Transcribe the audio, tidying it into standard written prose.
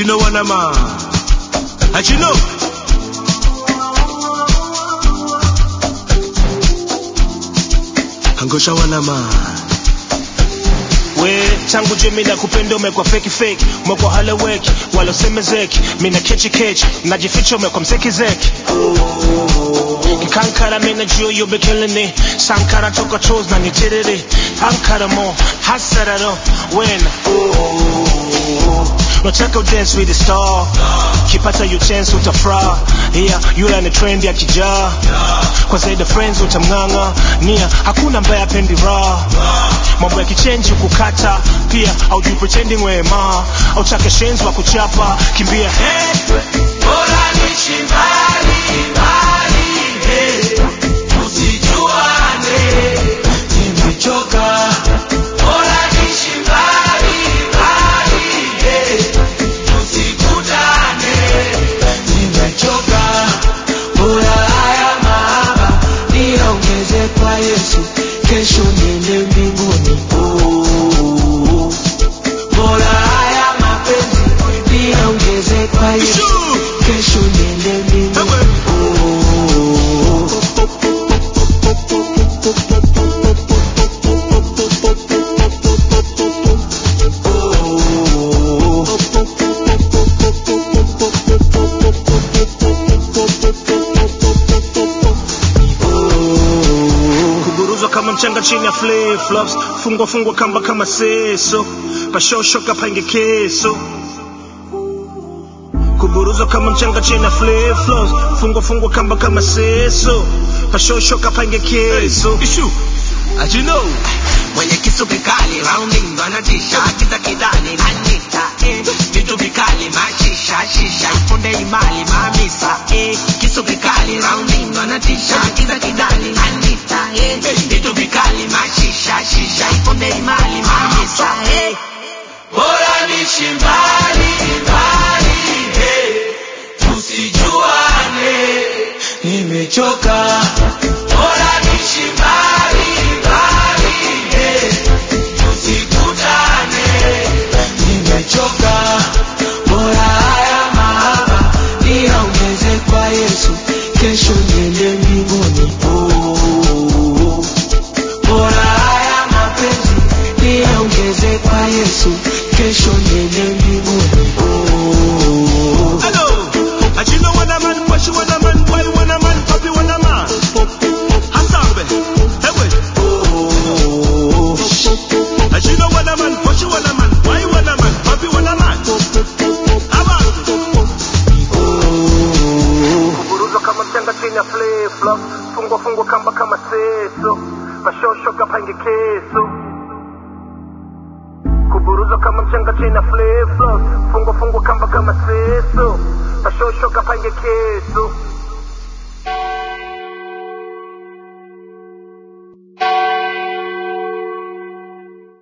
know what I'm on? How'd you know? Angosha wana man. We tangu je mina kupenda umekwa fake fake, umekwa haleweki wala semezeki, mina kechi najificha umekwa mseki zeki. Kankara mina juu you be killing it, sankara toka chose na nitiriri, ankara mo hasararo when no check out dance with the star, kipata you chance utafra, yeah you learn the trend ya kijaa, kwa zaidi friends utamnganga, nia hakuna mbaya apendi raw, mambo ya kichange kukata, pia haujui pretending wema, au chake shenzi wa kuchapa, kimbia hey, bora niishi mbali mbali, hey, tusijuane, nimechoka, bora niishi mbali mbali, hey, tusikutane, nimechoka, bora haya mahaba niongeze kwa Yesu, kesho niende mbinguni. Bora haya mapenzi niongeze kwa Yesu, kesho niende mbinguni. Kama mchanga chini ya flip flops, fungwa kamba kama seso, pashosho kapange keso. Kuburuzo kama mchanga chini ya flip flops, fungwa kamba kama seso, pashosho kapange keso. Issue, as you know, mwenye kisu kikali rounding wanatisha, kita kidani anita vitu vikali machisha shisha iponde imali mamisa kisu kikali rounding wanatisha, kita kidani anita vitu vikali machisha shisha iponde imali mamisa bora niishi mbali mbali, hey, tusijuane, nimechoka, bora niishi mbali mbali, hey, tusikutane, nimechoka, bora haya mahaba niongeze kwa Yesu, kesho niende mbinguni. Bora haya mapenzi niongeze kwa Yesu, kesho niende mbinguni. Hello, as you know what I'm on, what you want a man, why you want a man, papi want a man. Hasambe, hewe. As you know what I'm on, what you want a man, why you want a man, papi want a man. Aba. Kuburuzo kama mchanga chini ya flip flop, fungwa kamba kama seso, pashosho kapange keso. Kuburuzo kama mchanga chini ya flip flop, fungwa kamba kama seso, pashosho kapange keso.